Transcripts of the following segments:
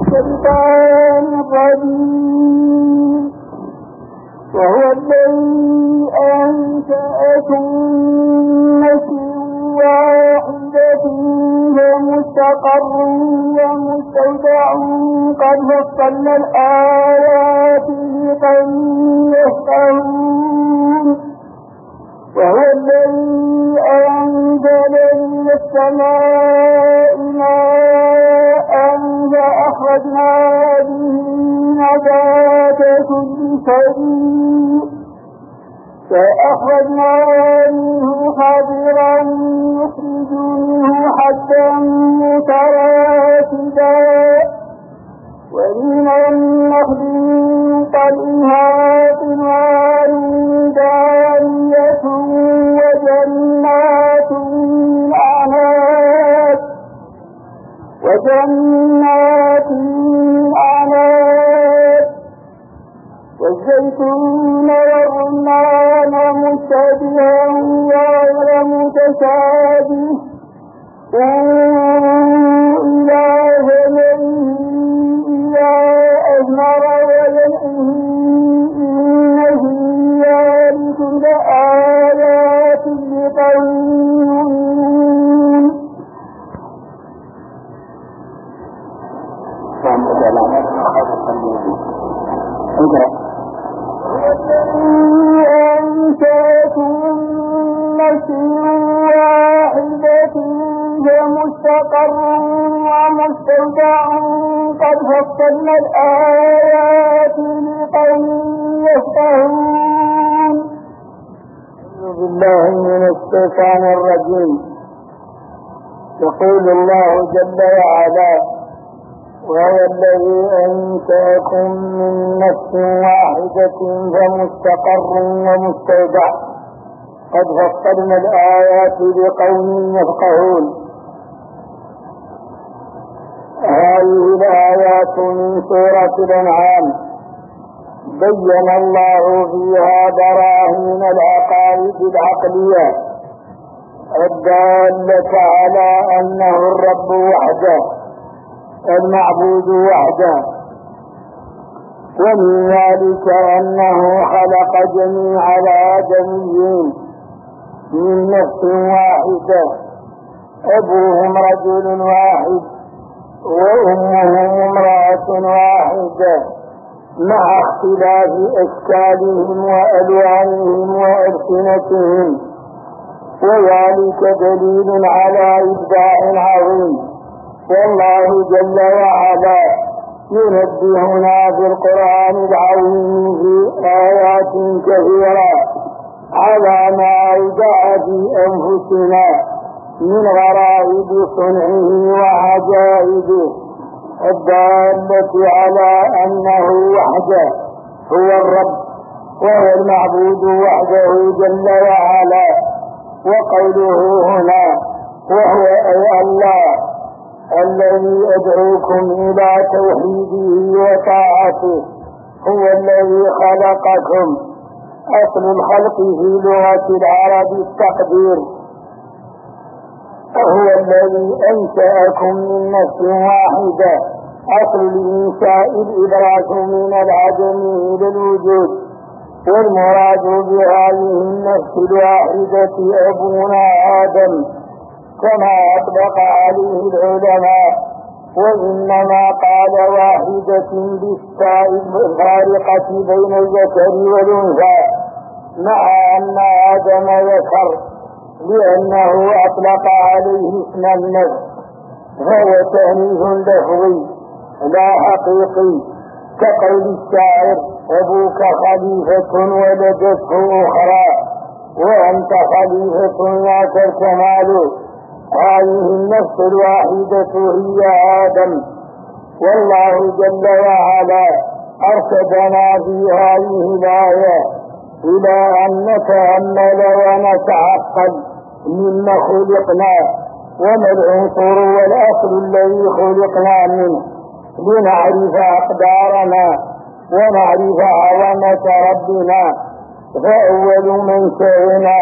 الشيطان الرجيم وهو الذي أنشأكم من نفس واحدة فمستقر ومستودع قد فصلنا الآيات لقوم يفقهون وهو الذي أنزل من السماء ماء فأخرجنا به نبات كل شيء فأخرجنا منه خضرا نخرج منه حبا متراكبا ومن النخل من طلعها قنوان دانية وجنات من أعناب والزيتون والرمان مشتبها وغير متشابه إلى ثمره إذا أثمر وينعه إن في ذلك لآيات لقوم يؤمنون. أنشأكم نفس واحدة فمستقر ومستودع قد فصلنا الآيات لقوم يفقهون. أعوذ بالله من الشيطان الرجيم. يقول الله جل وعلا وهو الذي أنشأكم من نفس واحدة فمستقر ومستودع قد فصلنا الآيات لقوم يفقهون. هذه الآيات من سورة الأنعام بين الله فيها براهين العقائد العقلية الدالة على أنه الرب وحده المعبود وحده، ومن ذلك أنه خلق جميع الآدميين من نفس واحدة أبوهم رجل واحد وأمهم امرأة واحدة مع اختلاف أشكالهم وألوانهم وألسنتهم، وذلك دليل على إبداع عظيم. والله جل وعلا ينبهنا في القرآن العظيم في آيات كثيرة على ما أودع في أنفسنا من غرائب صنعه وعجائبه الدالة على أنه وحده هو الرب وهو المعبود وحده جل وعلا. وقوله هنا وهو أي الله الذي أدعوكم إلى توحيده وطاعته هو الذي خلقكم. أصل الخلق في لغة العرب التقدير. هو الذي أنشأكم من نفس واحدة. أصل الإنشاء الإدراك من العدم إلى الوجود، والمراد بهذه النفس الواحدة أبونا آدم كما أطلق عليه العلماء، وإنما قال واحدة بالتاء الفارقة بين الذكر والأنثى مع أن آدم ذكر لأنه أطلق عليه اسم النفس، فهو تأنيث لفظي لا حقيقي، كقول الشاعر أبوك خليفة ولدته أخرى وأنت خليفة لا تكمل. هذه النفس الواحدة هي آدم. والله جل وعلا أرشدنا في هذه الآية إلى أن نتأمل ونتعقل مما خلقنا وما العنصر والأصل الذي خلقنا منه، لنعرف أقدارنا ونعرف عظمة ربنا. فأول من شئنا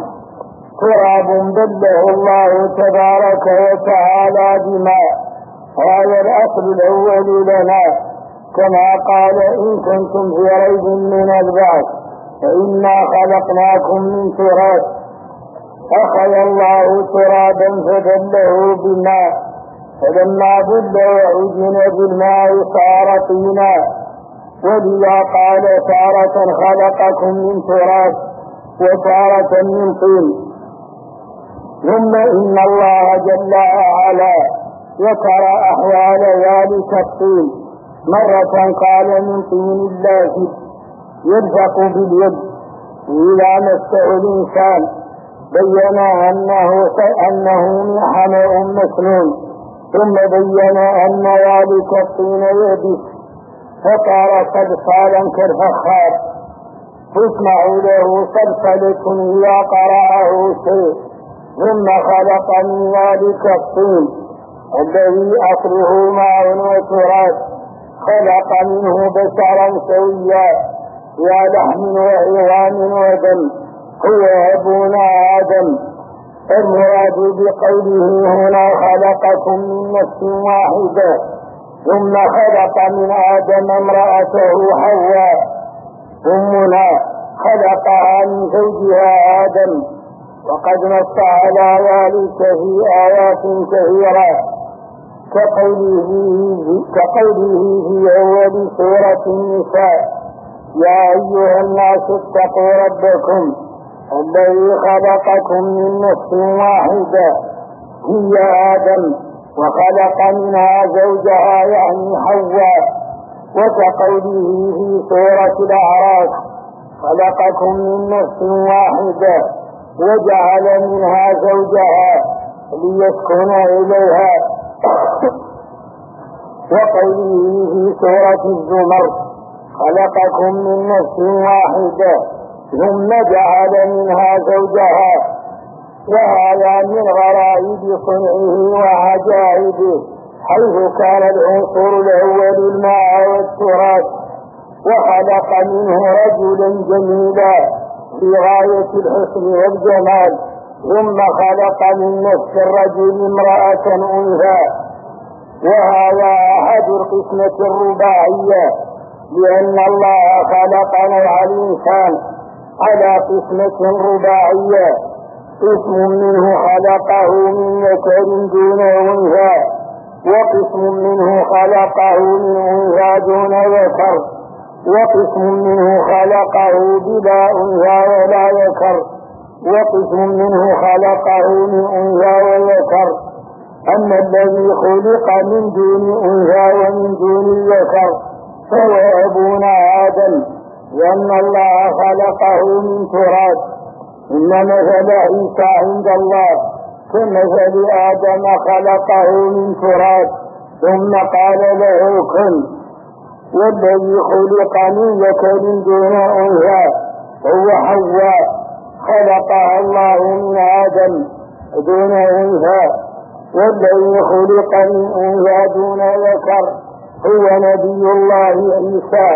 تراب بله الله تبارك وتعالى بماء، هذا الأصل الأول لنا، كما قال إن كنتم في ريب من البعث فإنا خلقناكم من تراب. أخذ الله ترابا فبله بالماء، فلما بل وعجن بالماء صار طينا، ولذا قال تارة خلقكم من تراب وتارة من طين. ثم إن الله جل وعلا ذكر أحوال ذلك الطين، مرة قال من طين الله يلفق باليد إذا مسه الإنسان، بين أنه من حمأ مسنون، ثم بين أن ذلك الطين يبس فصار صلصالا كالفخار تسمع له صلصلة إذا قرأه شيء. ثم خلق من ذلك الطين الذي أصله ماء وتراب، خلق منه بشرا سويا يا لحم وعظام ودم هو أبونا آدم. المراد بقوله هنا خلقكم من نفس واحدة، ثم خلق من آدم امرأته حواء أمنا خلقها من زوجها آدم، وقد نص على ذلك في آيات كثيرة كقوله في أول سورة النساء يا أيها الناس اتقوا ربكم الذي خلقكم من نفس واحدة هي آدم وخلق منها زوجها يعني حواء. وكقوله في سورة الأعراف خلقكم من نفس واحدة وجعل منها زوجها ليسكن إليها. وقوله في سورة الزمر خلقكم من نفس واحدة ثم جعل منها زوجها. وهذا من غرائب صنعه وعجائبه، حيث كان العنصر الأول الماء والتراب، وخلق منه رجلا جميلا في غاية الحسن والجمال، ثم خلق من نفس الرجل امرأة أنثى. وهذا أحد القسمة الرباعية، لأن الله خلق نوع الإنسان على قسمة رباعية، قسم منه خلقه من ذكر دون أنثى، وقسم منه خلقه من أنثى دون ذكر، وقسم منه خلقه بلا أنثى ولا ذكر، وقسم منه خلقه من أنثى وذكر. أما الذي خلق من دون أنثى ومن دون الذكر فهو أبونا آدم، لأن الله خلقه من تراب. إن مثل عيسى عند الله كمثل آدم خلقه من تراب ثم قال له كن. والذي خلق من ذكر دون أنثى هو حواء خلقها الله من آدم دون أنثى. والذي خلق من أنثى دون ذكر هو نبي الله عيسى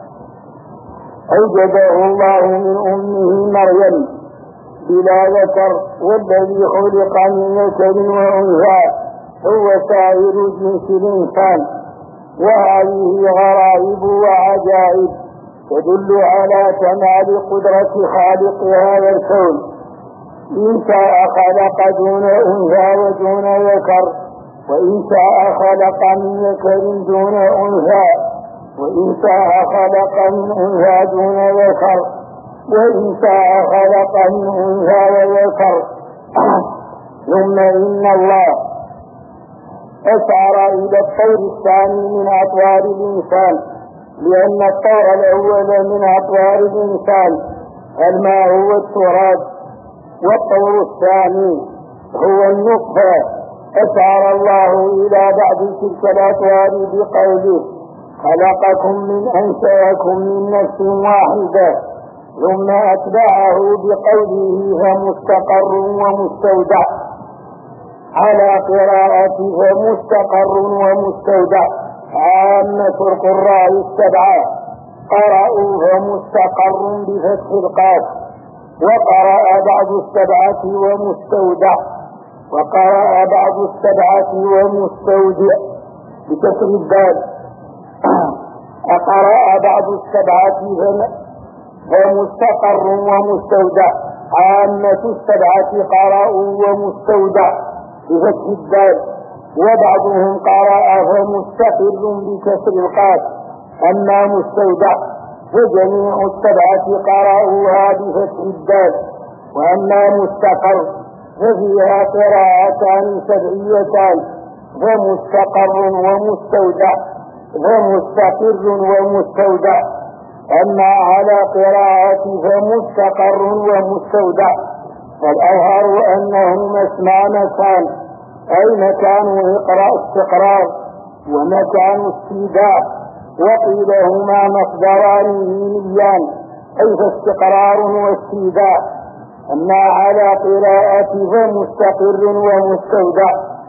أوجده الله من أمه مريم بلا ذكر. والذي خلق من ذكر وأنثى هو سائر جنس الإنسان. وهذه غرائب وعجائب تدل على كمال قدرة خالق هذا الكون. إن شاء خلق دون أنثى ودون ذكر، وإن شاء خلق من ذكر دون أنثى، وإن شاء خلق من أنثى دون ذكر، وإن شاء خلق من أنثى وذكر. ثم إن الله أشار إلى الطور الثاني من أطوار الإنسان، لأن الطور الأول من أطوار الإنسان الماء والتراب، والطور الثاني هو النطفة. أشار الله إلى بعض تلك الأطوار بقوله خلقكم من أنشأكم من نفس واحدة، ثم أتبعه بقوله فمستقر ومستودع، على قراءة فمستقر ومستودع. عامة القراء السبعة قرأوا فمستقر بفتح القاف، وقرأ بعض السبعة ومستودع، وقرأ بعض السبعة ومستودع بكسر الدال. أقرأ بعض السبعة فمستقر ومستودع. عامة السبعة قرأوا ومستودع بفتح الدال، وبعضهم قرأ فمستقر بكسر القاف. أما مستودع فجميع السبعة قرأوها بفتح الدال. وأما مستقر ففيها قراءتان سبعيتان، فمستقر ومستودع، فمستقر ومستودع. أما على قراءة فمستقر ومستودع فالأظهر أنهما اسما مكان، أي مكان استقرار ومكان استيداع، وقيل هما مصدران ميميان، أي فاستقرار واستيداع. أما على قراءة فمستقر ومستودع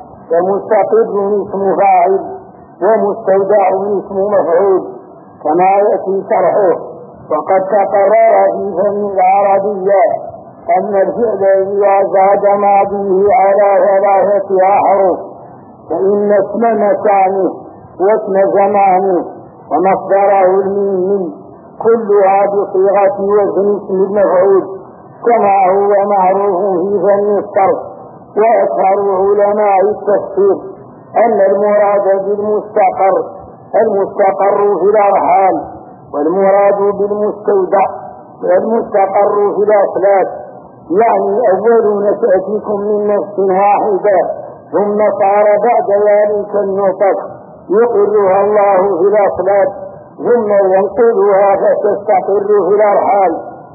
فمستقر اسم فاعل ومستودع اسم مفعول كما يأتي شرحه. وقد تقرر في فن العربية أن الفعل إذا زاد ماضيه على 3 أحرف فإن اسم مكانه واسم زمانه ومصدره الميم كلها بصيغة وزن اسم المفعول، كما هو معروف في فن الصرف. وأكثر علماء التفسير أن المراد بالمستقر المستقر في الأرحام، والمراد بالمستودع المستقر في الأصلاب، يعني أول نشأتكم من نفس واحدة ثم صار بعد ذلك النطق يقرها الله في الأصلاب ثم ينقلها فتستقر في الأرحام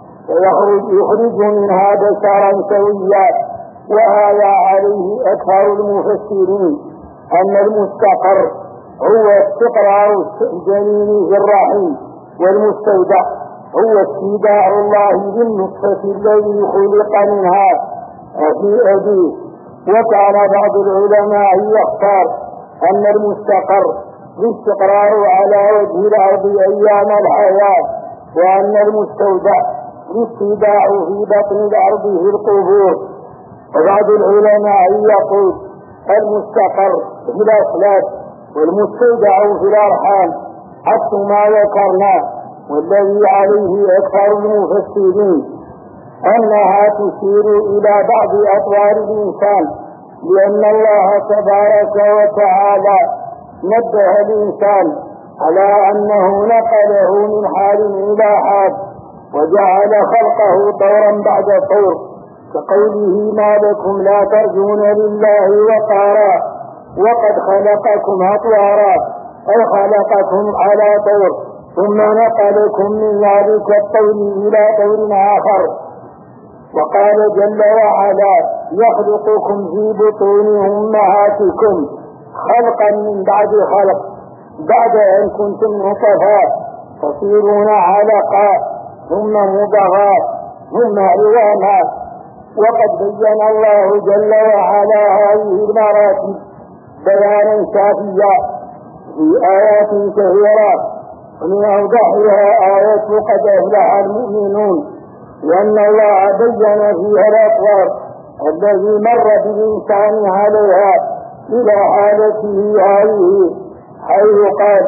فيخرج منها بشرا سويا. وهذا عليه أكثر المفسرين أن المستقر هو استقرار الجنين في الرحم، والمستودع هو استوداع الله بالنطفة الذي خلق منها في أبيه. وكان بعض العلماء يختار أن المستقر الاستقرار على وجه الأرض أيام الحياة، وأن المستودع الاستوداع في بطن الأرض في القبور. وبعض العلماء يقول المستقر في الأصلاب والمستودع في الأرحام حتى ما ذكرناه. والذي عليه أكثر المفسرين أنها تشير إلى بعض أطوار الإنسان، لأن الله تبارك وتعالى نبه الإنسان على أنه نقله من حال إلى حال وجعل خلقه طورا بعد طور، كقوله ما لكم لا ترجون لله وقارا وقد خلقكم أطوارا، أي خلقكم على طور ثم نقلكم من ذلك الطور إلى طور آخر. وقال جل وعلا يخلقكم في بطون أمهاتكم خلقا من بعد خلق، بعد أن كنتم نطفا تصيرون علقا ثم مضغا ثم عظاما. وقد بين الله جل وعلا هذه المراتب بيانا شافيا في آيات كثيرة، ومن أوضحها آية قد أفلح المؤمنون، لأن الله بين فيها الأطوار الذي مر بالإنسان عليها إلى حالته هذه، حيث قال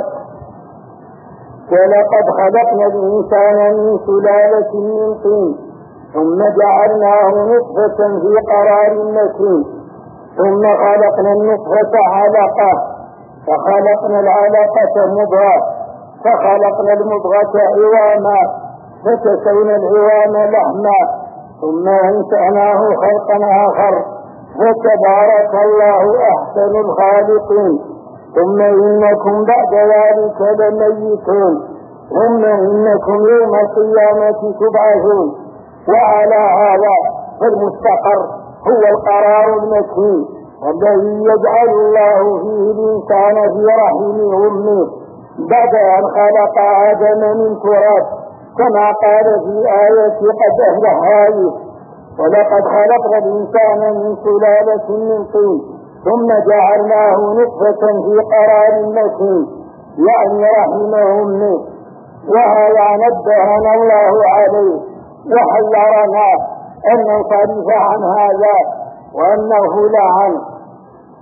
ولقد خلقنا الإنسان من سلالة من طين ثم جعلناه نطفة في قرار مكين ثم خلقنا النطفة علقة فخلقنا العلقة مضغة فخلقنا المضغة عظاما فكسونا العظام لحما ثم أنشأناه خلقا آخر فتبارك الله أحسن الخالقين. ثم إنكم بعد ذلك لميتون ثم إنكم يوم القيامة تبعثون. وعلى هذا فالمستقر هو القرار المكين الذي يجعل الله فيه الإنسان في رحم أمه بعد أن خلق آدم من تراب، كما قال في آية قد أفلح هذه ولقد خلقنا الإنسان من سلالة من طين ثم جعلناه نطفة في قرار مكين، يعني رحم أمه. وهذا نبهنا الله عليه وحذرنا أن ننصرف عن هذا وأن نغفل عنه.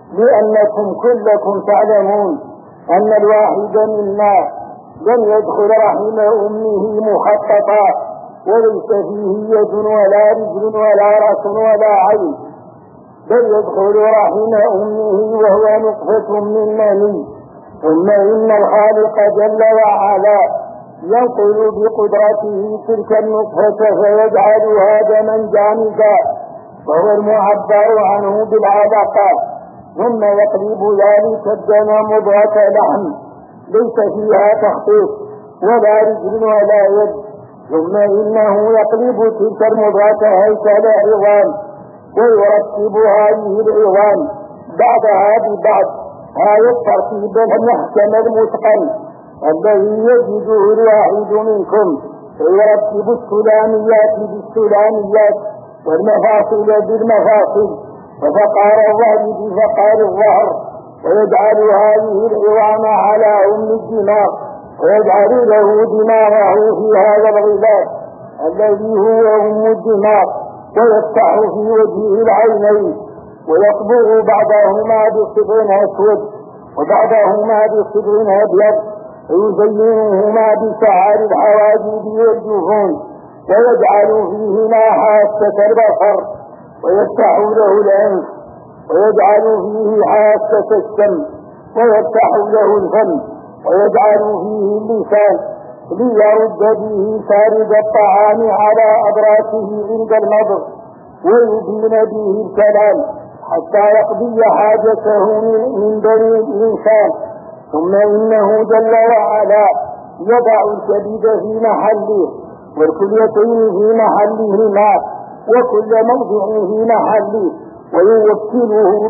لأنكم كلكم تعلمون أن الواحد منا لم يدخل رحم أمه مخططا وليس فيه يد ولا رجل ولا رأس ولا عين، بل يدخل رحم أمه وهو نطفة من مني، ثم إن الخالق جل وعلا ينقل بقدرته تلك النطفة فيجعلها دما جامدا وهو المعبر عنه بالعلقة، ثم يقلب ذلك الدم مضغة لحم ليس فيها تخطيط ولا رجل ولا يد، ثم إنه يقلب تلك المضغة هيكل عظام ويرتب هذه العظام بعضها ببعض، هذا الترتيب المحكم المتقن الذي يجده الواحد منكم، ويرتب السلاميات بالسلاميات والمفاصل بالمفاصل وفقار الظهر بفقار الظهر، ويجعل هذه العظام على الدماغ ويجعل له دماغه في هذا الغلاف الذي هو الدماغ، ويفتح في وجهه العينين ويصبغ بعضهما بصبغ اسود وبعضهما بصبغ ابيض ويزينهما بشعر الحواجب والجفون، ويجعل فيهما حاسة البصر ويفتح له الأنف، ويجعل فيه حاسة السمع ويفتح له الفم، ويجعل فيه اللسان ليرد به سارد الطعام على أدراكه عند المضغ ويبين به الكلام حتى يقضي حاجته من بني الإنسان. ثم إنه جل وعلا يضع الكبد في محله والكليتين في محلهما وكل موضع في محله، ويوكله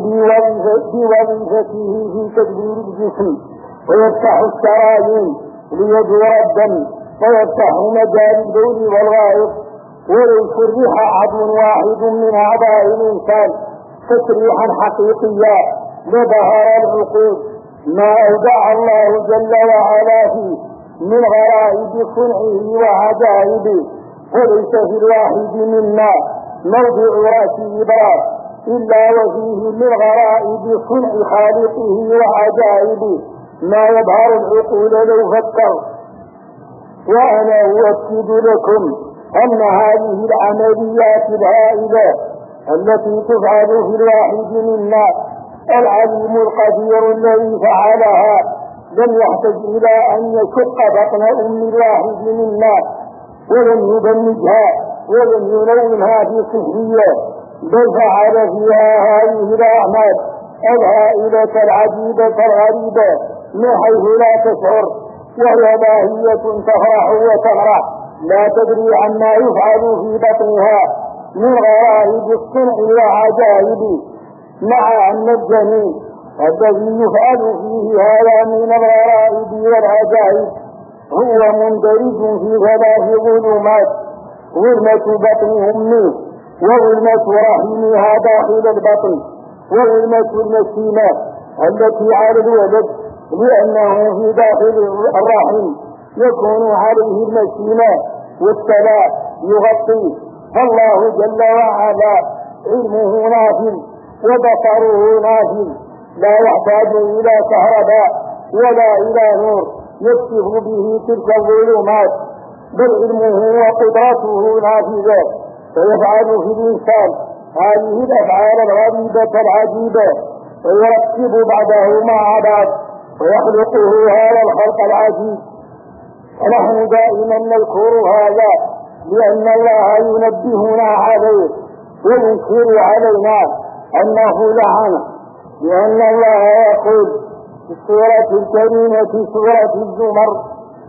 بوظيفته في تدبير الجسم، ويفتح الشرايين ليدور الدم ويفتح مجال البول والغائط، ولو شرح عضو واحد من أعضاء الإنسان تشريحا حقيقيا لظهر العقول ما أودع الله جل وعلا فيه من غرائب صنعه وعجائبه، وليس في الواحد منا موضع رأس إبرار إلا وفيه من غرائب صنع خالقه وعجائبه ما يظهر العقول لو فكر. وأنا أؤكد لكم أن هذه العمليات الهائلة التي تفعل في الواحد منا العليم القدير الذي فعلها لم يحتج إلى أن يشق بطن أم الواحد منا ولم يبنجها ولم يلونها في سحرية، بل فعل فيها هذه الأعمال الهائلة العجيبة الغريبة من حيث لا تشعر، وهي باهية تفرح وتغرح لا تدري عما يفعل في بطنها من غرائب الصنع وعجائب، مع أن الجنين الذي يفعل فيه هذا من الغرائب والعجائب هو مندرج في ثلاث ظلمات: ظلمة بطن أمه، وظلمة رحمها داخل البطن، وظلمة المسيمة التي على الولد لأنه في داخل الرحم يكون عليه المسيمة والسلاء يغطيه، فالله جل وعلا علمه نافذ وبصره نافذ لا يحتاج إلى كهرباء ولا إلى نور يكشف به تلك الظلمات، بل علمه وقدرته نافذة فيفعل في الإنسان هذه الأفعال الغريبة العجيبة ويركب بعضه مع بعض ويخلقه هذا الخلق العجيب. ونحن دائما نذكر هذا لأن الله ينبهنا عليه وينكر علينا أنه لعنه، لأن الله يقول في السورة الكريمة سورة الزمر: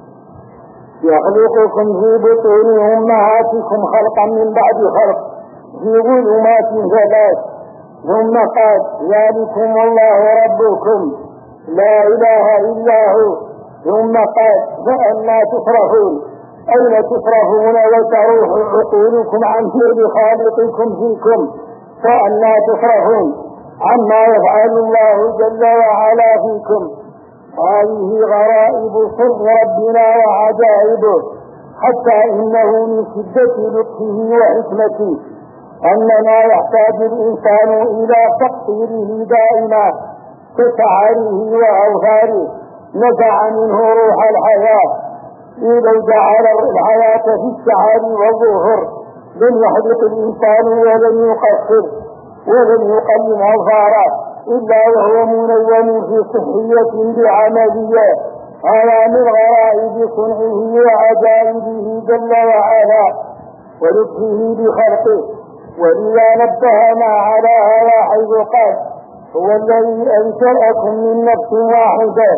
يخلقكم في بطون أمهاتكم خلقا من بعد خلق في ظلمات ثلاث ثم قال: ذلكم الله ربكم لا إله إلا هو، ثم قال: فأنى تصرفون، أين تصرفون وتروح عقولكم عن فعل خالقكم فيكم؟ فأنى تصرفون عما يفعل الله جل وعلا فيكم. هذه غرائب صنع ربنا وعجائبه، حتى إنه من شدة لطفه وحكمته أننا يحتاج الإنسان إلى تقصيره دائما كشعره وأوهاره، نزع منه روح الحياة. إذا جعل الحياة في الشعر والظهر لم يحدث الإنسان ولم يقصر ولم يقلم أظهاره إلا وهو منوم في صحية بعملية. هذا من غرائب صنعه وعجائبه جل وعلا ولطفه بخلقه. وإذا نبهنا على هذا حيث قال: هو الذي أنشأكم من نفس واحدة،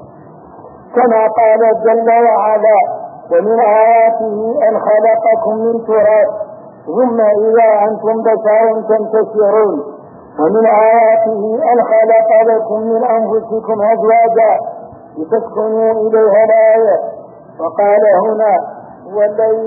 كما قال جل وعلا: ومن آياته أن خلقكم من تراب ثم إذا أنتم بشر تنتشرون، ومن آياته أن خلق لكم من أنفسكم أزواجا لتسكنوا إليها الآية. وقال هنا: هو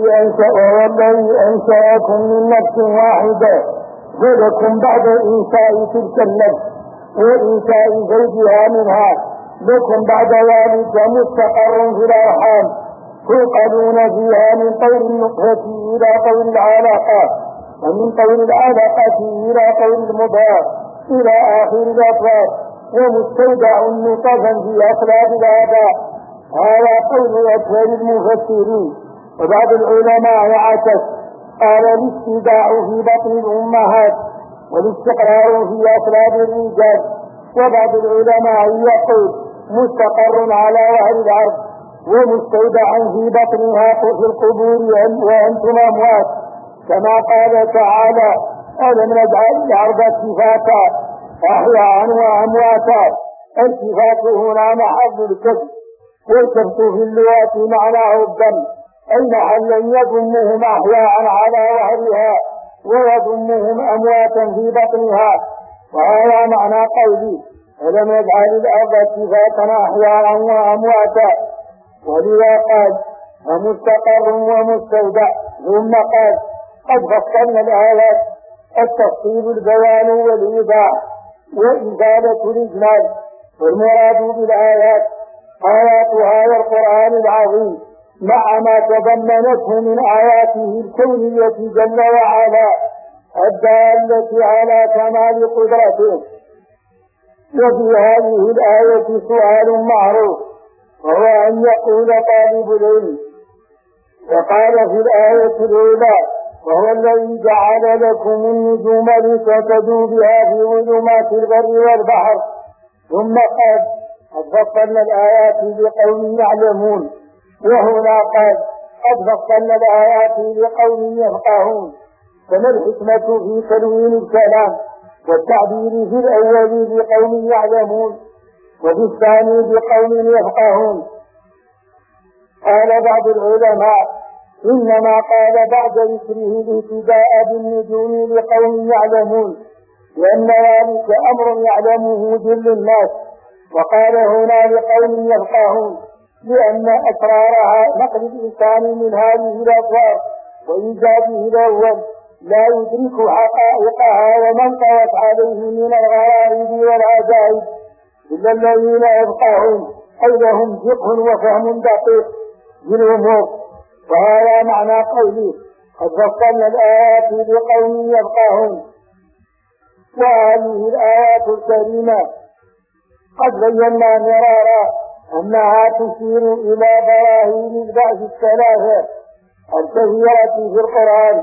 الذي أنشأكم من نفس واحدة، ولكم بعد إنشاء تلك النفس وإنشاء زوجها منها لكم بعد ذلك مستقر في الأرحام توقدون فيها من طور النطفة إلى طور العلاقة، ومن طور العلاقة إلى طور المضغة إلى آخر الأطوار، ومستودع نطفا في أصلاب الآباء. هذا قول أكثر المفسرين. وبعض العلماء عكس، قال: الاستوداع في بطن الأمهات والاستقرار في أصلاب الرجال. وبعض العلماء يقول: مستقر على ظهر الأرض ومستودع في بطنها في القبور وأنتم أموات، كما قال تعالى: ألم نجعل الأرض كفاتا أحياء وأمواتا. الكفات هنا محل الكسب، والكسب في اللغة معناه الدم، أي محلا يضمهم أحياء على ظهرها ويضمهم أمواتا في بطنها. وهذا معنى قولي: ألم نجعل الأرض كفاتا أحياء وأمواتا. ولذا قال: ومستقر ومستودع. ثم قال: قد فصلنا الآيات، التفصيل البيان والإيضاح وإزالة الإجمال. والمراد بالآيات آيات هذا القرآن العظيم مع ما تضمنته من آياته الكونية جل وعلا الدالة على كمال قدرته. وفي هذه الآية سؤال معروف، وهو أن يقول طالب العلم. وقال في الآية الأولى: وهو الذي جعل لكم النجوم لتهتدوا بها في ظلمات البر والبحر. ثم قال: قد فصلنا الآيات لقوم يعلمون. وهنا قال: قد فصلنا الآيات لقوم يفقهون. فما الحكمة في تلوين الكلام والتعبير في الأول بقوم يعلمون وفي الثاني بقوم يفقهون؟ قال بعض العلماء: إنما قال بعد ذكره الابتداء بالنجوم لقوم يعلمون، لأن ذلك أمر يعلمه جل الناس. وقال هنا لقوم يفقهون، لأن أسرارها نقل الإنسان من هذه الأطوار وإيجاده الأول لا يدرك حقائقها ومن طوت عليه من الغرائب والعجائب إلا الذين يفقهون، أي لهم فقه وفهم دقيق بالأمور. وهذا معنى قوله: قد فصلنا الآيات لقوم يفقهون. وهذه الآيات الكريمة قد بينا مرارا أنها تشير إلى براهين البعث الثلاثة الكثيرة في القرآن،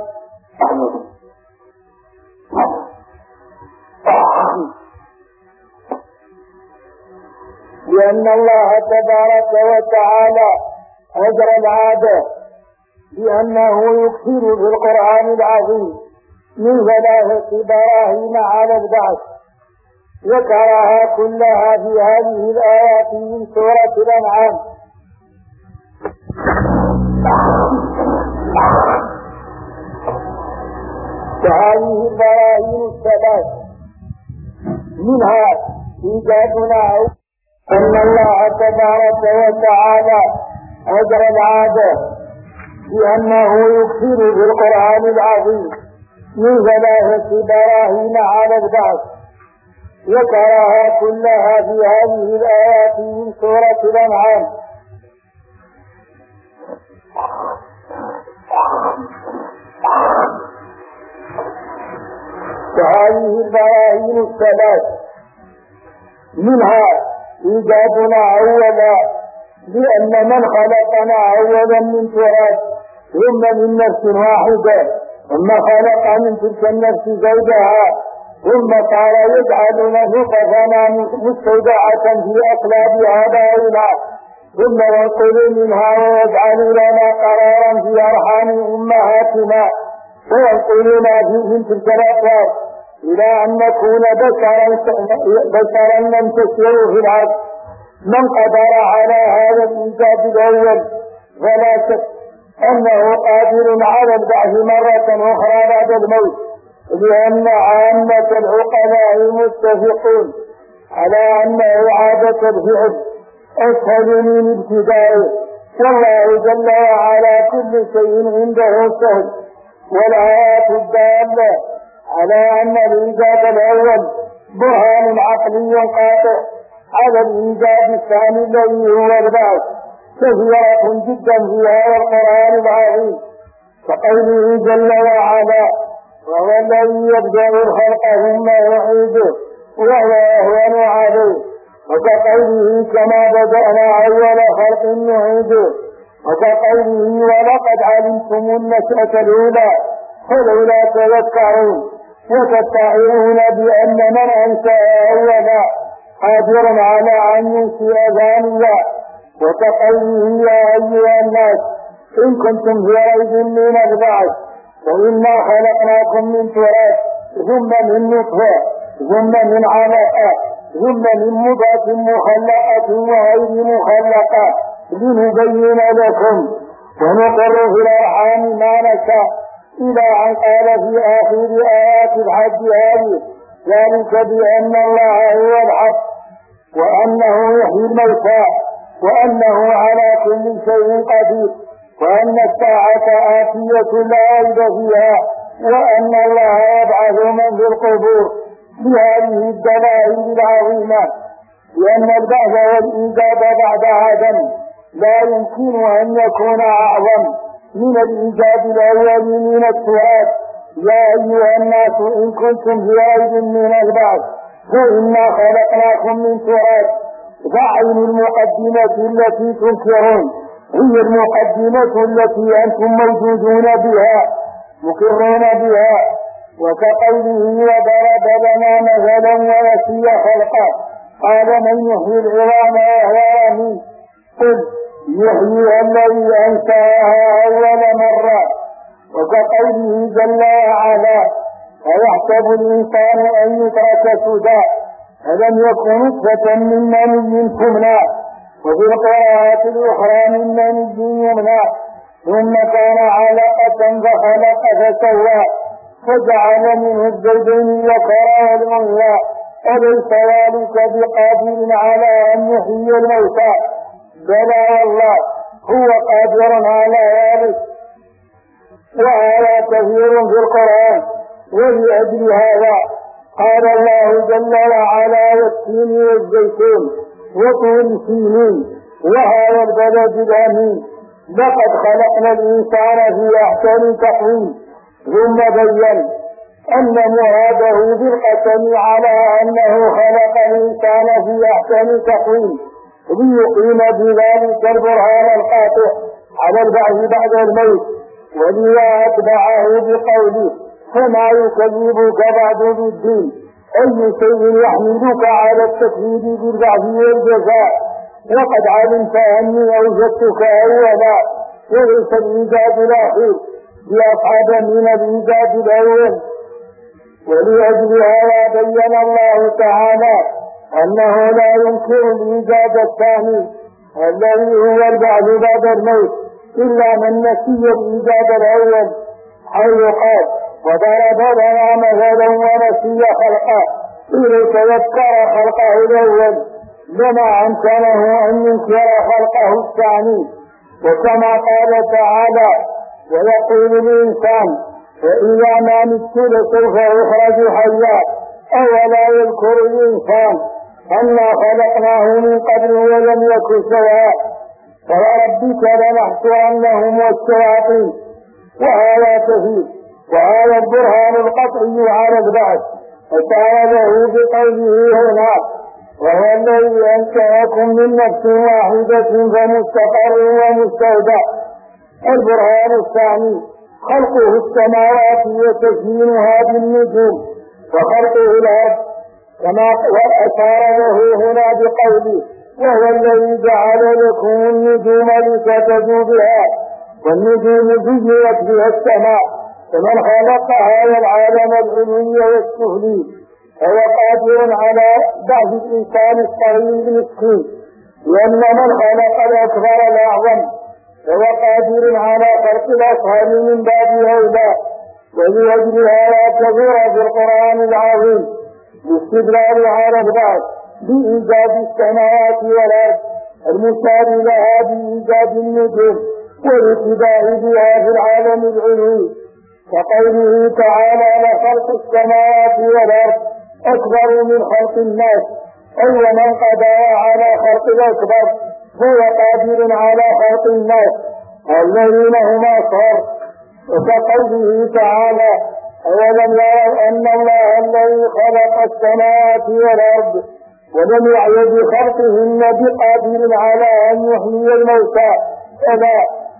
لأن الله تبارك وتعالى أجرى العادة بأنه يكثر في القرآن العظيم من ثلاثة براهين على البعث، ذكرها كلها في هذه الآيات من سورة الأنعام. وهذه البراهين الثلاث منها إيجادنا أن الله تبارك وتعالى أجرى العادة بأنه يكثر في القرآن العظيم من ثلاثة براهين على البعث، ذكرها كلها في هذه الآيات من سورة الأنعام. وهذه البراهين الثلاث منها إيجادنا أولا لأن من خلقنا أولا من تراب ثم من نفس واحدة ثم خلق من تلك النفس زوجها ثم قال يجعل نطفنا مستودعة في أصلاب آبائنا ثم ينقل منها ويجعل لنا قرارا في أرحام أمهاتنا وينقلنا من تلك الأطوار إلى أن نكون بشرا ننتشر في الأرض. من قدر على هذا الإيجاد الأول فلا شك أنه قادر على البعث مرة أخرى بعد الموت، لأن عامة العقلاء متفقون على أن إعادة الفعل أسهل من ابتدائه، والله جل وعلا كل شيء عنده سهل. والآيات الدالة على أن الإيجاد الأول برهان عقلي قاطع على الإيجاد الثاني الذي هو البعث كثيرة جدا في هذا القرآن العظيم، كقوله جل وعلا وهو الذي يبدأ الخلق ثم يعيده وهو أهون عليه، وكقوله كما بدأنا أول خلق نعيده، وكقوله ولقد علمتم النشأة الأولى فلولا تذكرون، وتتعظون بأن من أنشأ أولا قادر على أن ينشئ ثانيا، وكقوله يا أيها الناس إن كنتم في ريب من البعث فإنا خلقناكم من تراب ثم من نطفة ثم من علقة ثم من مضغة مخلقة وغير مخلقة لنبين لكم ونقر في الأرحام ما نشاء إلى أن قال في آخر آيات الحج هذه ذلك بأن الله هو الحق وأنه يحيي الموتى وأنه على كل شيء قدير وأن الساعة آتية لا ريب فيها وأن الله يبعث من في القبور بهذه الدلائل العظيمة، لأن البعث والإيجاد بعد عدم لا يمكن أن يكون أعظم من الإيجاد الأول من التراب. يا أيها الناس إن كنتم في ريب من البعث فإنا خلقناكم من تراب، فعين المقدمة التي تنكرون هي المقدمة التي أنتم موجودون بها مقرون بها. وكقوله وضرب لنا مثلا ونسي خلقه قال من يحيي العظام وهو رميم قل يحيي الذي أنشأها أول مرة. وكقوله جل وعلا أيحسب الإنسان أن يترك سدى ألم يكن نطفة من مني تمنى، وفي القراءة الأخرى من مني يمنى ثم كان علقة فخلق فسوى فجعل منه الزوجين الذكر والأنثى أليس ذلك بقادر على أن يحيي الموتى؟ بلى والله هو قادر على ذلك. وهذا كثير في القرآن، ولأجل هذا قال الله جل وعلا والتين والزيتون وطول سينين وهذا البلد الأمين لقد خلقنا الإنسان في أحسن تقويم، ثم بين أن مراده بالقسم على أنه خلق الإنسان في أحسن تقويم ليقيم بذلك البرهان القاطع على البعث بعد الموت، ولذا أتبعه بقوله فما يكذبك بعد بالدين، أي شيء يحملك على التكذيب بالبعث والجزاء، وقد علمت أني أوجدتك أولا وليس الإيجاد الأخير بأصعب من الإيجاد الأول. ولأجل هذا بين الله تعالى أنه لا ينكر الإيجاد الثاني الذي هو البعث بعد الموت إلا من نسي الإيجاد الأول، حيث قال وضرب لنا مثلا ونسي خلقه إذ تذكر خلقه الأول لما أمكنه أن ينكر خلقه الثاني. وكما قال تعالى ويقول الإنسان فإذا ما مت لسوف يخرج حيا أولا يذكر الإنسان أنا خلقناه من قبل ولم يكن شيئا فوربك لنحصرنهم والشياطين. وهذا كثير وهذا البرهان القطعي على البعث فتعرضه بقوله هنا وهو الذي أنشأكم من نفس واحدة فمستقر ومستودع. البرهان الثاني خلقه السماوات وتزيينها بالنجوم وخلقه الأرض كما أشار له هنا بقوله وهو الذي جعل لكم النجوم لتهتدوا بها والنجوم زينت بها السماء فمن خلق هذا العالم العلوي والسفلي فهو قادر على بعث الإنسان الصغير المسكين لأن من خلق الأكبر الأعظم فهو قادر على خلق الأصغر من باب هؤلاء. ولأجل هذا كثر في القرآن العظيم الاستدلال على البعث بإيجاد السماوات والأرض المشار لها بإيجاد النجوم والاتباع بها في العالم العلوي كقوله تعالى لخلق السماوات والأرض أكبر من خلق الناس أي من قدر على خلق الأكبر هو قادر على خلق الناس الذين هم أصغر. وكقوله تعالى أولم يروا أن الله الذي خلق السماوات والأرض ولم يعي بخلقهن بقادر على أن يحيي الموتى فلا.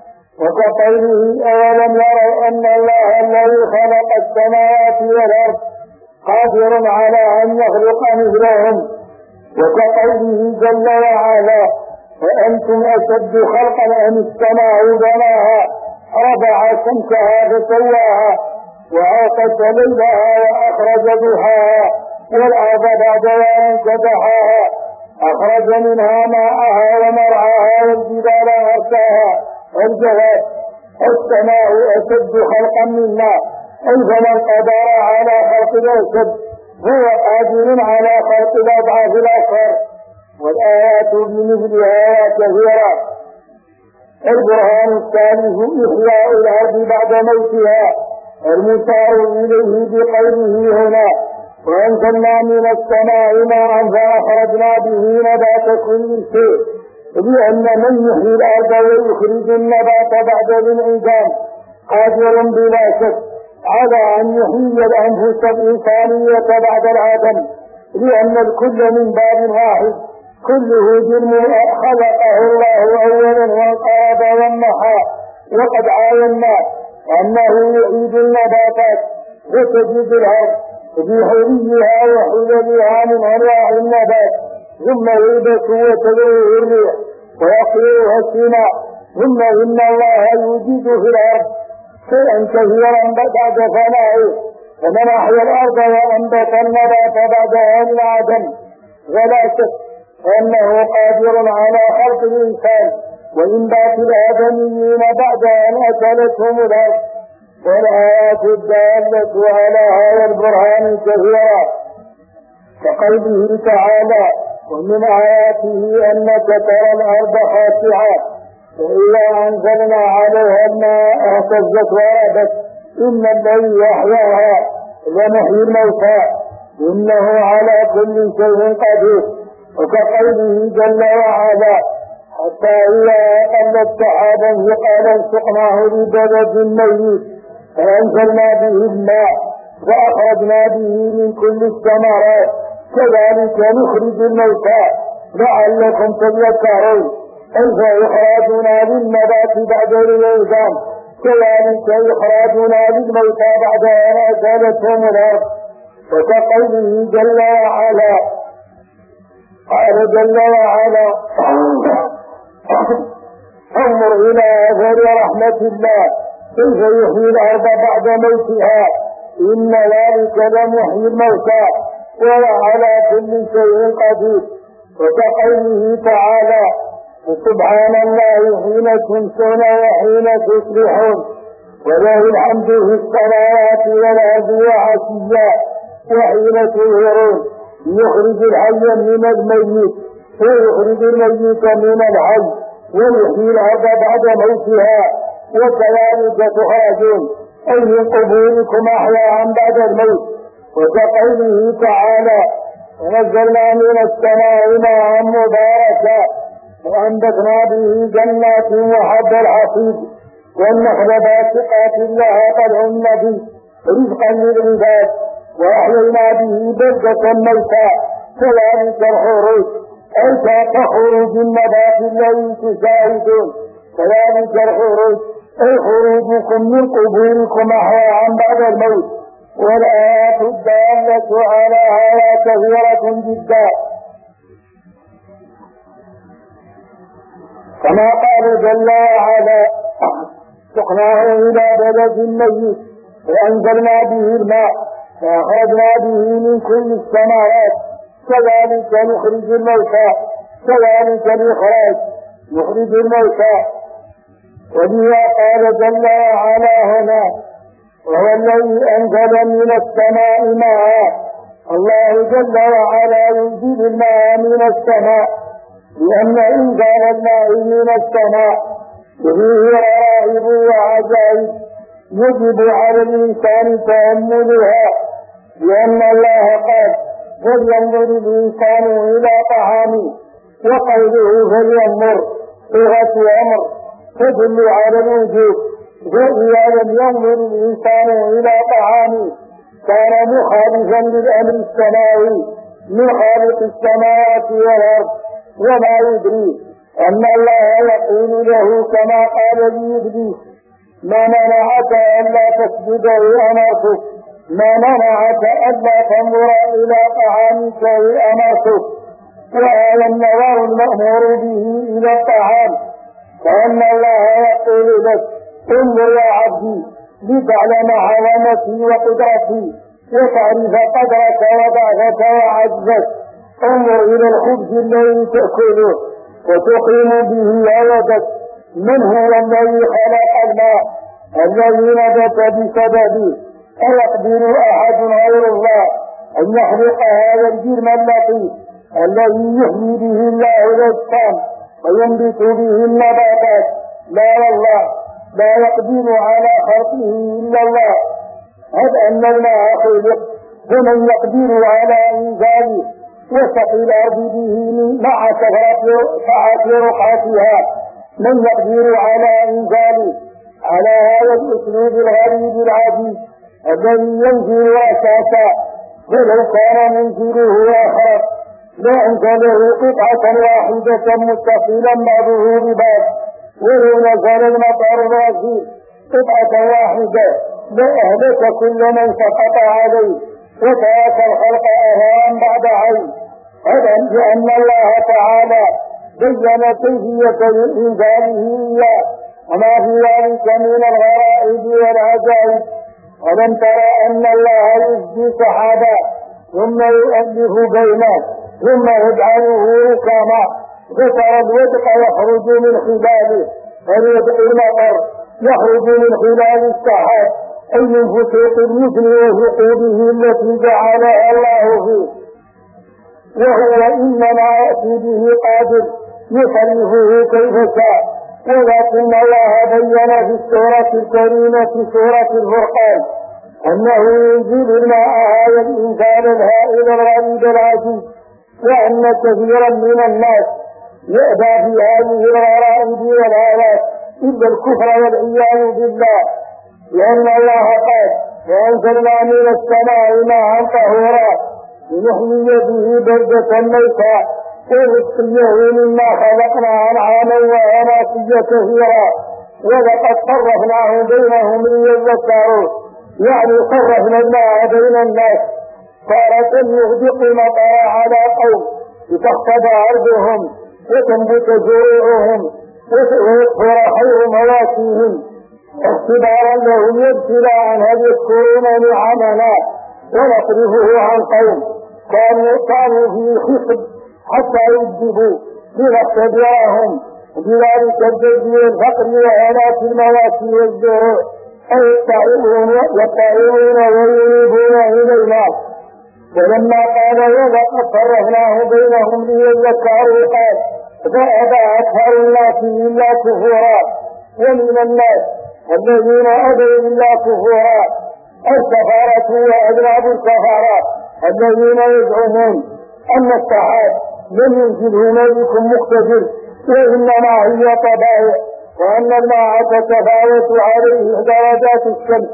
وكقوله أولم يروا أن الله الذي خلق السماوات والأرض قادر على أن يخلق مثلهم. وكقوله جل وعلا وأنتم أشد خلقا أم السماء بناها رفع سمكها فسواها وأوقد ليلها وأخرج ضحاها والأرض بعد ذلك دحاها أخرج منها ماءها ومرعاها والجبال أرساها الجواب السماء أشد خلقا منا أي فمن قدر على خلق الأشد هو قادر على خلق الأضعاف الأصغر والآيات بمثلها كثيرة. البرهان الثالث إحياء الأرض بعد موتها المشار إليه بقوله هنا وأنزلنا من السماء ماء فأخرجنا به نبات كل شيء لأن من يحيي الأرض ويخرج النبات بعد الانعدام قادر بلا شك على أن يحيي الأنفس الإنسانية بعد العدم لأن الكل من باب واحد كله جرم خلقه الله أولا وانقرض والنحى. وقد عاينا أنه يعيد النباتات وتجد الأرض بحريها وحللها من أنواع النبات ثم يلبس وتدعوه الريح ويقلعها السماء ثم إن الله يوجد في الأرض شيئا كثيرا بعد فنائه فمن أحيا الأرض وأنبت النبات بعدها من عدم ولا شك أنه قادر على خلق الإنسان وإنبات الآدميين بعد أن أكلتهم الأرض. والآيات الدالة على هذا البرهان كثيرة كقوله تعالى ومن آياته أنك ترى الأرض خاشعة فإذا أنزلنا عليها الماء اهتزت وربت إن الذي يحياها لمحيي الموتى إنه على كل شيء قدير. وكقوله جل وعلا حتى إذا أقلت سحابا ثقالا سقناه لبلد ميت فأنزلنا به الماء وأخرجنا به من كل الثمرات كذلك نخرج الموتى لعلكم تذكرون أي إخراجنا للنبات بعد الإنسان كذلك إخراجنا للموتى بعد أن أكلتهم الأرض. وكقوله جل وعلا قال جل وعلا انظر إلى أثر رحمة الله كيف يحيي الأرض بعد موتها إن ذلك لمحيي الموتى وهو على كل شيء قدير. وكقوله تعالى سبحان الله حين تمسون وحين تصبحون وله الحمد في السماوات والأرض وعشيا وحين تظهرون يخرج الحي من الميت ويخرج الميت من الحي ويحيي الأرض بعد موتها وكذلك تخرجون أي من قبوركم أحياء بعد الموت. وكقوله تعالى ونزلنا من السماء ماء مباركا وأنبتنا به جنات وحب الحصيد والنخل باسقات لها طلع نضيد رزقا للعباد وأحيينا به بلدة ميتا كذلك الخروج أي كخروج النبات الذي تشاهدون كذلك الخروج أي خروجكم من قبوركم أحياء بعد الموت والآيات الدالة على هذا كثيرة جدا كما قال جل وعلا سقناه إلى بلد ميت وأنزلنا به الماء فأخرجنا به من كل الثمرات كذلك نخرج الموتى كذلك الإخراج نخرج الموتى وبها قال جل وعلا هنا وهو الذي أنزل من السماء ماء الله جل وعلا ينزل الماء من السماء لأن إنزال الماء من السماء فيه رائب وعجائب يجب على الإنسان تأملها لأن الله قال فلينظر الإنسان إلى طعامه وقوله فلينظر صيغة أمر تدل على الوجوب فإذا لم ينظر الإنسان إلى طعامه كان مخالفا للأمر السماوي من خالق السماوات والأرض وما يدري أن الله يقول له كما قال لإبليس ما منعك ألا تسجد أمرتك ما منعك ألا تنظر إلى طعامك أمرتك وهذا النظر المأمور به إلى الطعام فأن الله يقول لك انظر يا عبدي لتعلم عظمتي وقدرتي وتعرف قدرك وضعفك وعجزك انظر إلى الخبز الذي تأكله وتقيم به عودك من هو الذي خلق الماء الذي نبت بسببه أيقدر أحد غير الله أن يخلق هذا الجرم اللطيف الذي يحيي به الله الأجسام وينبت به النباتات لا والله لا يقدر على خلقه إلا الله هب أن الماء خلق فمن يقدر على إنزاله وسقي الأرض به مع سعة رقعتها من يقدر على إنزاله على هذا الأسلوب الغريب العجيب الذي ينزل أساسا ولو كان منزله آخر لأنزله قطعة واحدة متصلا بعضه ببعض ولو نزل المطر الغزير قطعة واحدة لأهلك كل من سقط عليه وترك الخلق أهوان بعد عين هذا لأن الله تعالى بين كيفية إنزاله إياه وما في ذلك من الغرائب والعجائب ولم ترى أن الله يزجي سحابا ثم يؤلف بينه ثم يجعله ركاما فترى الودق يخرج من خلاله والودق المطر يخرج من خلال السحاب أي من فتوق المثل وثقوبه التي جعلها الله فيه وهو إنما يأتي به قادر يصرفه كيف شاء ولكن الله بين في السورة الكريمة سورة الفرقان أنه ينزل الماء هذا الإنسان الهائل الغريب العجيب وأن كثيرا من الناس يأبى في هذه الغرائب والآلات إلا الكفر والعياذ بالله لأن الله قال وأنزلنا من السماء ماء طهورا لنحيي به بلدة ميتا ونسقيه مما خلقنا أنعاما وأناسيا كثيرا ولقد صرفناه بينهم ليذكروا يعني صرفنا الماء بين الناس تارة يهدق المطر على قوم لتخفض أرضهم وتنبت زروعهم ويكثر خير مواسيهم اختبارا لهم يبتلى عن هل يذكرون نعمنا ونصرفه عن قوم كانوا في خصب حتى يكذبوا لنختبرهم بذلك الجد والفقر وآلات المواسي والزروع يطعون وينيبون إلينا ولما قال ولقد صرفناه بينهم ليذكروا قال فأبى أكثر الناس إلا كفورا ومن الناس الذين أبوا إلا كفورا الكفارة وأذناب الكفارة الذين يزعمون أن السحاب لم ينزله ملك مقتدر وإنما هي طبائع وأن الماء تتفاوت عليه درجات الشمس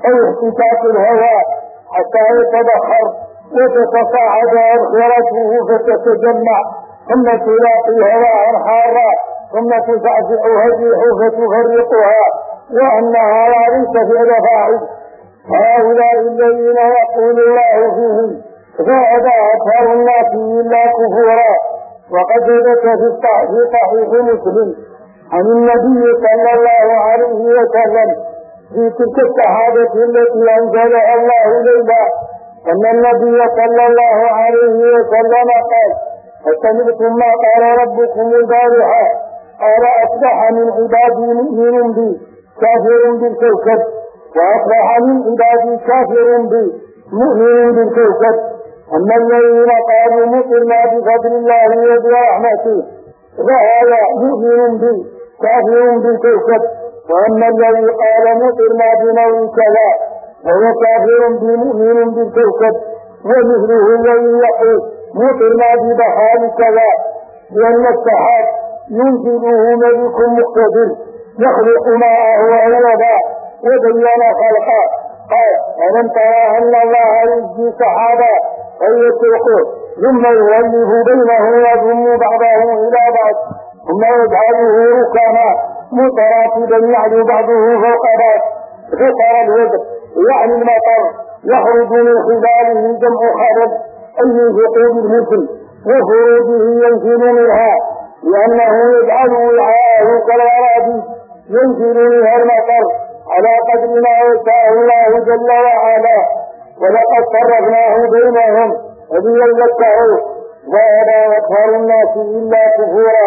أو احتكاك الهواء حتى يتبخر وتتصاعد أبخرته فتتجمع ثم تلاقي هواء حارا ثم تزعزع هديه فتفرقها وأنها ليس فعل فاعل. هؤلاء الذين يقول الله فيهم فأبى أكثر الناس إلا كفورا. وقد ثبت في صحيح مسلم عن النبي صلى الله عليه وسلم في تلك الشهادة التي أنزلها الله إلينا أن النبي صلى الله عليه وسلم قال: فسمعتم ما قال ربكم البارحة قال: أصبح من عبادي مؤمن بي كافر بالكوكب، وأصبح من عبادي كافر بي مؤمن بالكوكب. أما الذين قالوا مطرنا بفضل الله وبرحمته فهذا مؤمن بي كافر بالكوكب. وأما الذي قال مطرنا بنوع كذا وهو كافر بمؤمن بالكوكب. ومثله الذي يقول مطرنا ببحار كذا، لأن السحاب ينزله ملك مقتدر يخلق ماءه وهوبا وبين خلقه. قال: ألم ترى أن الله يجزي سحابا فيتركه ثم يولف بينه ويضم بعضه إلى بعض ثم يجعله ركاما متراكبا يعلو بعضه فوق بعض فترى الوزن يعني المطر يخرج من خلاله جمع خبر أي من ثقوب المثل وخروجه ينزل منها لأنه يجعل وعاءه كالغراب ينزل منها المطر على قدر ما يشاء الله جل وعلا. ولقد صرفناه بينهم فليذكروا وأبى أكثر الناس إلا كفورا.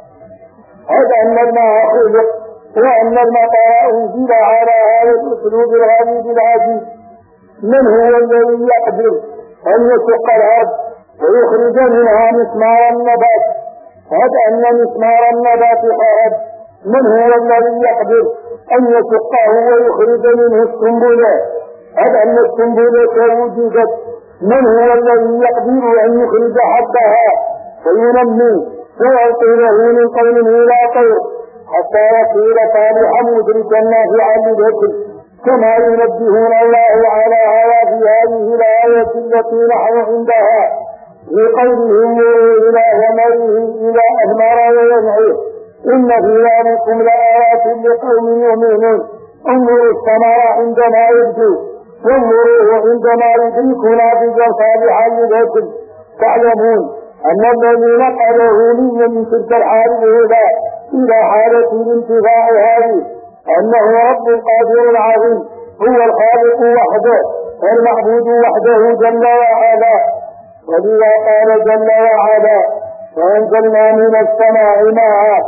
هذا أن الماء خلق وأن المطر أنزل على هذا الأسلوب الغريب العجيب. من هو الذي يقدر أن يشق الأرض ويخرج منها مسمار النبات؟ هذا أن مسمار النبات خرج. من هو الذي يقدر أن يشقه ويخرج منه السنبلة؟ هذا أن السنبلة وجدت. من هو الذي يقدر أن يخرج حبها وينمي ويعطي له من قول إلى طير حتى يصير صالحا مدركا نافعا للأكل، كما ينبهون الله على هذا في هذه الآية التي نحن عندها في قولهم إلى ثمره إلى أثمر وينعيه إن في ذلكم لآيات لقوم يؤمنون. انظروا الثمر عندما يبدو وانظروه عندما يدركنا بجا صالحا للأكل. تعلمون أن الذي نقله من تلك الحال الأولى إلى حالة الانتفاع هذه أنه رب القادر العظيم هو الخالق وحده والمعبود وحده جل وعلا. ولذا قال جل وعلا: وأنزلنا من السماء ماء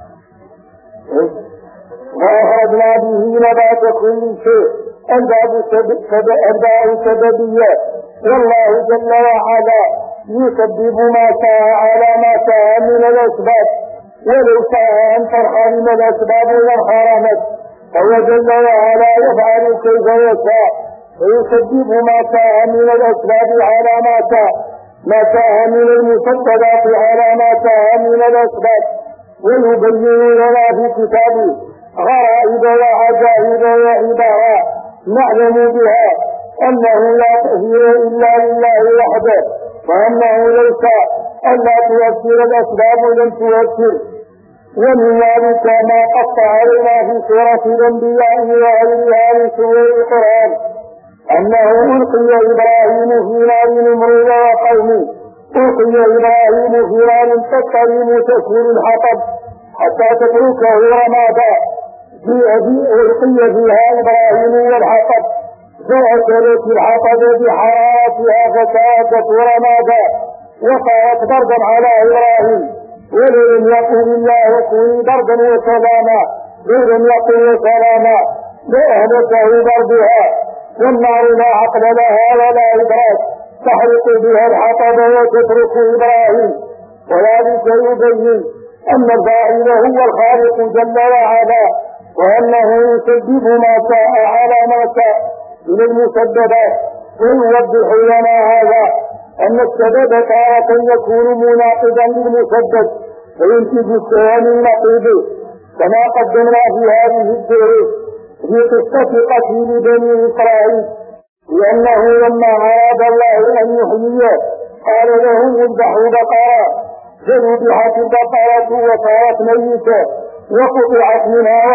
وأخرجنا به نبات كل شيء. أسباب سببية، والله جل وعلا يسبب ما شاء على ما شاء من الأسباب، ولو شاء أن ترحم الأسباب لانحرمت، فهو جل وعلا يفعل كيف يشاء ويسبب ما شاء من الأسباب على ما شاء من المسببات على ما شاء من الأسباب، ويبين لنا في كتابه غرائب وعجائب وعبارات نعلم بها أنه لا تأثير إلا لله وحده، وأنه ليس ألا تؤثر الأسباب لم تؤثر. ومن ذلك ما قطع علينا في سورة الأنبياء وغيرها من سور القرآن أنه ألقي إبراهيم في نار نمرود وقومه. ألقي إبراهيم في نار تستريم تسير الحطب حتى تتركه رمادا. ألقي فيها إبراهيم والحطب فأكلت الحطب بحرارتها فساءت رمادا وقعت بردا على إبراهيم. ولم يقل الله كوني بردا وسلاما، ولم يقل سلاما لأهلكه بردها. والنار لا عقل لها ولا إدراك تحرق بها الحطب وتترك إبراهيم. وذلك يبين أن الفاعل هو الخالق جل وعلا، وأنه يسبب ما شاء على ما شاء من المسببات. ويوضح لنا هذا أن السبب تارة يكون مناقضا للمسبب فينتج الثاني النقيض، كما قدمنا في هذه الدروس. في قصة قتل بني إسرائيل، لأنه لما أراد الله أن يحييه قال لهم اذبحوا بقرة، فذبحت البقرة وصارت ميتة وقطعت منها